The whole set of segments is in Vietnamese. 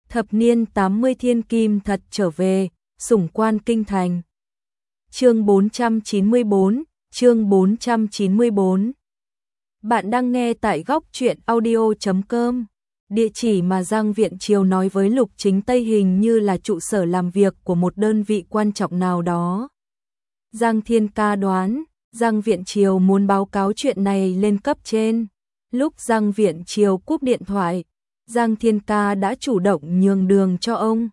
Thập niên 80 thiên kim thật trở về, sủng quan kinh thành. Chương 494, chương 494. Bạn đang nghe tại góc truyện audio.com. Địa chỉ mà Giang Viễn Triều nói với Lục Chính Tây hình như là trụ sở làm việc của một đơn vị quan trọng nào đó. Giang Thiên Ca đoán, Giang Viễn Triều muốn báo cáo chuyện này lên cấp trên. Lúc Giang Viễn Triều cúp điện thoại, Giang Thiên Ca đã chủ động nhường đường cho ông.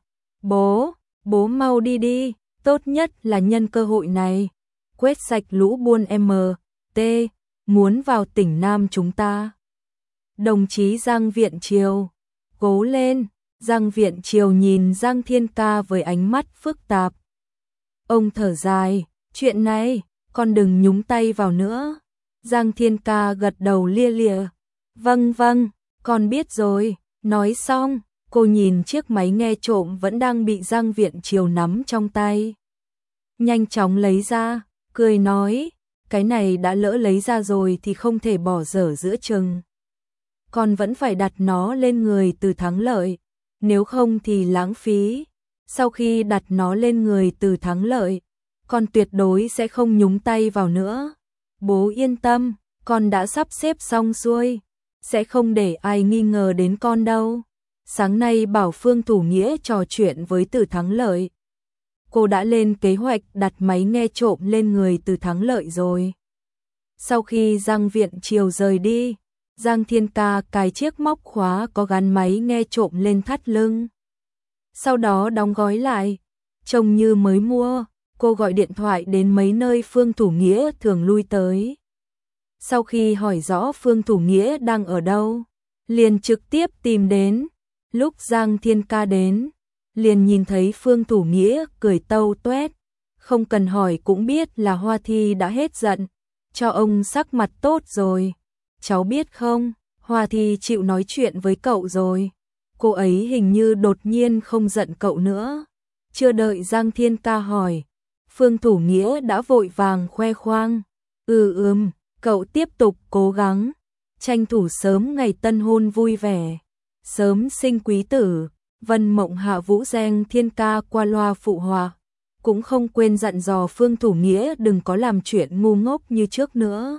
Bố mau đi đi, tốt nhất là nhân cơ hội này. Quét sạch lũ buôn MT, muốn vào tỉnh Nam chúng ta. Đồng chí Giang Viễn Triều, cố lên. Giang Viễn Triều nhìn Giang Thiên Ca với ánh mắt phức tạp. Ông thở dài, chuyện này, con đừng nhúng tay vào nữa. Giang Thiên Ca gật đầu lia lịa. Vâng, con biết rồi. Nói xong, cô nhìn chiếc máy nghe trộm vẫn đang bị Giang Viễn Triều nắm trong tay. Nhanh chóng lấy ra, cười nói, cái này đã lỡ lấy ra rồi thì không thể bỏ dở giữa chừng. Con vẫn phải đặt nó lên người Từ Thắng Lợi, nếu không thì lãng phí. Sau khi đặt nó lên người Từ Thắng Lợi, con tuyệt đối sẽ không nhúng tay vào nữa. Bố yên tâm, con đã sắp xếp xong xuôi, sẽ không để ai nghi ngờ đến con đâu. Sáng nay bảo Phương Thủ Nghĩa trò chuyện với Từ Thắng Lợi. Cô đã lên kế hoạch đặt máy nghe trộm lên người Từ Thắng Lợi rồi. Sau khi Giang Viễn Triều rời đi, Giang Thiên Ca cài chiếc móc khóa có gắn máy nghe trộm lên thắt lưng. Sau đó đóng gói lại, trông như mới mua, cô gọi điện thoại đến mấy nơi Phương Thủ Nghĩa thường lui tới. Sau khi hỏi rõ Phương Thủ Nghĩa đang ở đâu, liền trực tiếp tìm đến. Lúc Giang Thiên Ca đến, liền nhìn thấy Phương Thủ Nghĩa cười tâu tuét, không cần hỏi cũng biết là Hoa Thi đã hết giận, cho ông sắc mặt tốt rồi. Cháu biết không, Hoa Thi chịu nói chuyện với cậu rồi. Cô ấy hình như đột nhiên không giận cậu nữa. Chưa đợi Giang Thiên Ca hỏi, Phương Thủ Nghĩa đã vội vàng khoe khoang. Cậu tiếp tục cố gắng, tranh thủ sớm ngày tân hôn vui vẻ, sớm sinh quý tử. Vân Mộng Hạ Vũ Giang Thiên Ca qua loa phụ họa, cũng không quên dặn dò Phương Thủ Nghĩa đừng có làm chuyện ngu ngốc như trước nữa.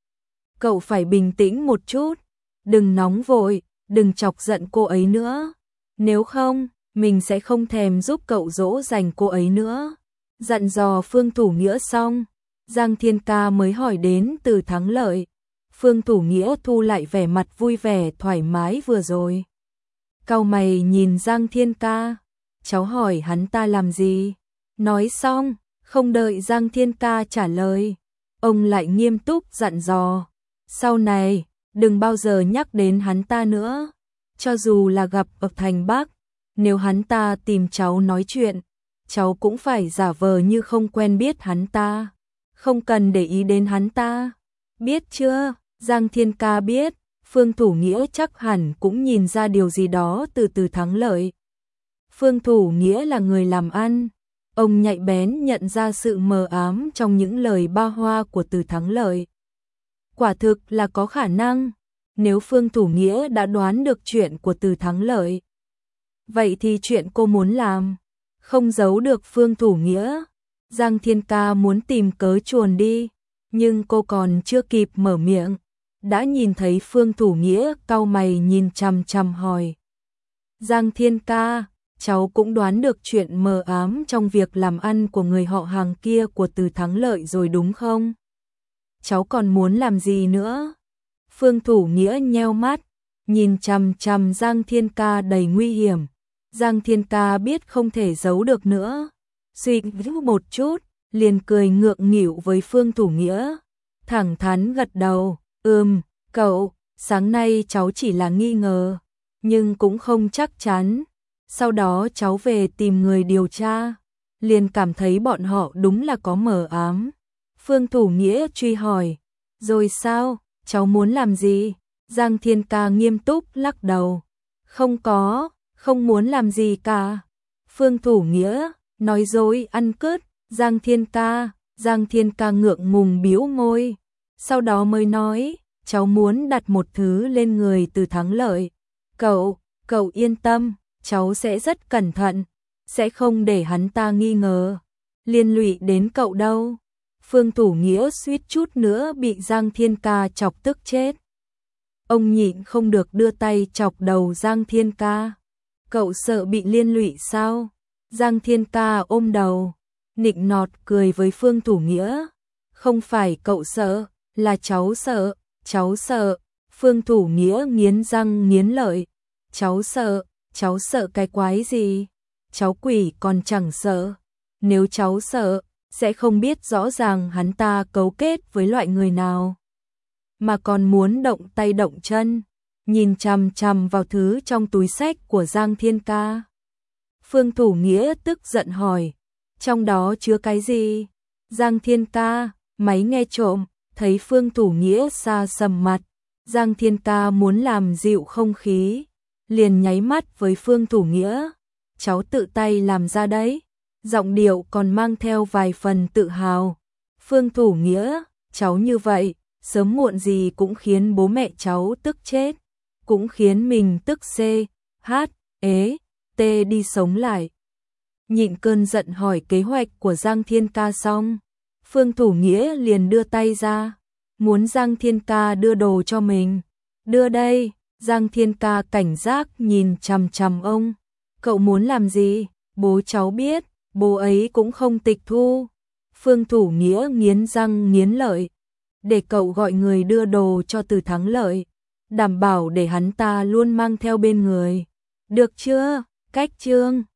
Cậu phải bình tĩnh một chút, đừng nóng vội, đừng chọc giận cô ấy nữa. Nếu không, mình sẽ không thèm giúp cậu dỗ dành cô ấy nữa. Dặn dò Phương Thủ Nghĩa xong, Giang Thiên Ca mới hỏi đến Từ Thắng Lợi. Phương Thủ Nghĩa thu lại vẻ mặt vui vẻ thoải mái vừa rồi. Cau mày nhìn Giang Thiên Ca, cháu hỏi hắn ta làm gì? Nói xong, không đợi Giang Thiên Ca trả lời, ông lại nghiêm túc dặn dò. Sau này, đừng bao giờ nhắc đến hắn ta nữa. Cho dù là gặp ở thành Bắc, nếu hắn ta tìm cháu nói chuyện, cháu cũng phải giả vờ như không quen biết hắn ta. Không cần để ý đến hắn ta. Biết chưa? Giang Thiên Ca biết, Phương Thủ Nghĩa chắc hẳn cũng nhìn ra điều gì đó từ Từ Thắng Lợi. Phương Thủ Nghĩa là người làm ăn, ông nhạy bén nhận ra sự mờ ám trong những lời ba hoa của Từ Thắng Lợi. Quả thực là có khả năng, nếu Phương Thủ Nghĩa đã đoán được chuyện của Từ Thắng Lợi, vậy thì chuyện cô muốn làm, không giấu được Phương Thủ Nghĩa. Giang Thiên Ca muốn tìm cớ chuồn đi, nhưng cô còn chưa kịp mở miệng, đã nhìn thấy Phương Thủ Nghĩa cau mày nhìn chằm chằm hỏi. Giang Thiên Ca, cháu cũng đoán được chuyện mờ ám trong việc làm ăn của người họ hàng kia của Từ Thắng Lợi rồi đúng không? Cháu còn muốn làm gì nữa? Phương Thủ Nghĩa nheo mắt, nhìn chằm chằm Giang Thiên Ca đầy nguy hiểm. Giang Thiên Ca biết không thể giấu được nữa, suy nghĩ một chút, liền cười ngượng nghịu với Phương Thủ Nghĩa, thẳng thắn gật đầu. Cậu, sáng nay cháu chỉ là nghi ngờ, nhưng cũng không chắc chắn. Sau đó cháu về tìm người điều tra, liền cảm thấy bọn họ đúng là có mờ ám. Phương Thủ Nghĩa truy hỏi, rồi sao, cháu muốn làm gì? Giang Thiên Ca nghiêm túc lắc đầu, không muốn làm gì cả. Phương Thủ Nghĩa nói dối ăn cướp. Giang Thiên Ca ngượng ngùng bĩu môi, sau đó mới nói, cháu muốn đặt một thứ lên người Từ Thắng Lợi. Cậu yên tâm, cháu sẽ rất cẩn thận, sẽ không để hắn ta nghi ngờ, liên lụy đến cậu đâu. Phương Thủ Nghĩa suýt chút nữa bị Giang Thiên Ca chọc tức chết. Ông nhịn không được đưa tay chọc đầu Giang Thiên Ca. Cậu sợ bị liên lụy sao? Giang Thiên Ca ôm đầu, nịnh nọt cười với Phương Thủ Nghĩa. Không phải cậu sợ, là cháu sợ, cháu sợ. Phương Thủ Nghĩa nghiến răng nghiến lợi. Cháu sợ cái quái gì? Cháu quỷ còn chẳng sợ. Nếu cháu sợ, sẽ không biết rõ ràng hắn ta cấu kết với loại người nào, mà còn muốn động tay động chân, nhìn chằm chằm vào thứ trong túi xách của Giang Thiên Ca. Phương Thủ Nghĩa tức giận hỏi, trong đó chứa cái gì? Giang Thiên Ca, máy nghe trộm. Thấy Phương Thủ Nghĩa xa sầm mặt, Giang Thiên Ca muốn làm dịu không khí, liền nháy mắt với Phương Thủ Nghĩa. Cháu tự tay làm ra đấy. Giọng điệu còn mang theo vài phần tự hào. Phương Thủ Nghĩa, cháu như vậy, sớm muộn gì cũng khiến bố mẹ cháu tức chết, cũng khiến mình tức đi sống lại. Nhịn cơn giận hỏi kế hoạch của Giang Thiên Ca xong, Phương Thủ Nghĩa liền đưa tay ra, muốn Giang Thiên Ca đưa đồ cho mình. Đưa đây. Giang Thiên Ca cảnh giác nhìn chằm chằm ông. Cậu muốn làm gì? Bố cháu biết, bố ấy cũng không tịch thu. Phương Thủ Nghĩa nghiến răng nghiến lợi. Để cậu gọi người đưa đồ cho Từ Thắng Lợi, đảm bảo để hắn ta luôn mang theo bên người. Được chưa? Cách chương